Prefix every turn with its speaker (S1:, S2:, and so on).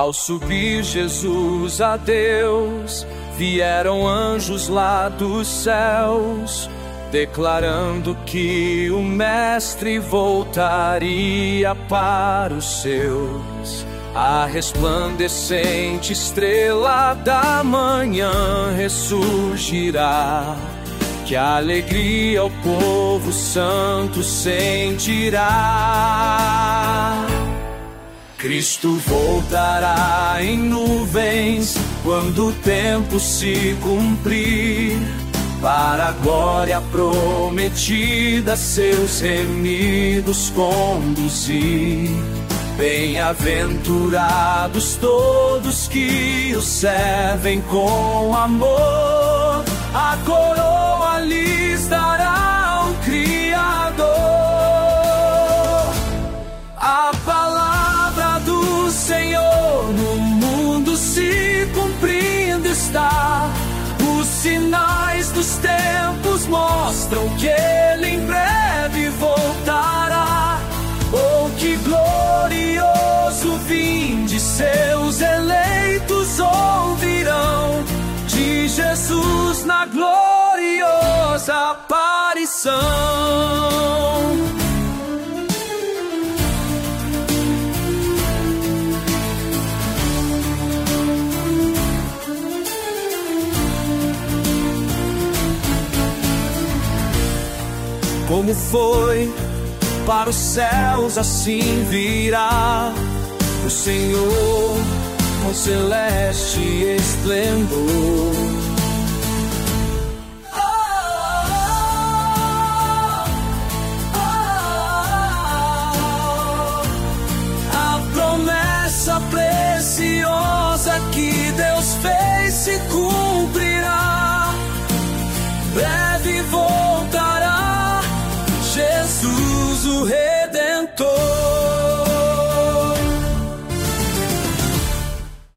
S1: Ao subir Jesus a Deus, vieram anjos lá dos céus, declarando que o Mestre voltaria para os seus. A resplandecente estrela da manhã ressurgirá, que alegria o povo santo sentirá. Cristo voltará em nuvens quando o tempo se cumprir, para a glória prometida seus remidos conduzir. Bem-aventurados todos que o servem com amor, a coroa lhes dará o Criador. A palavra do Senhor no mundo se cumprindo está. Os sinais dos tempos mostram que Ele em breve voltará. Oh, que glorioso vinde, seus eleitos ouvirão de Jesus na gloriosa aparição. Como foi para os céus, assim virá o Senhor com celeste esplendor.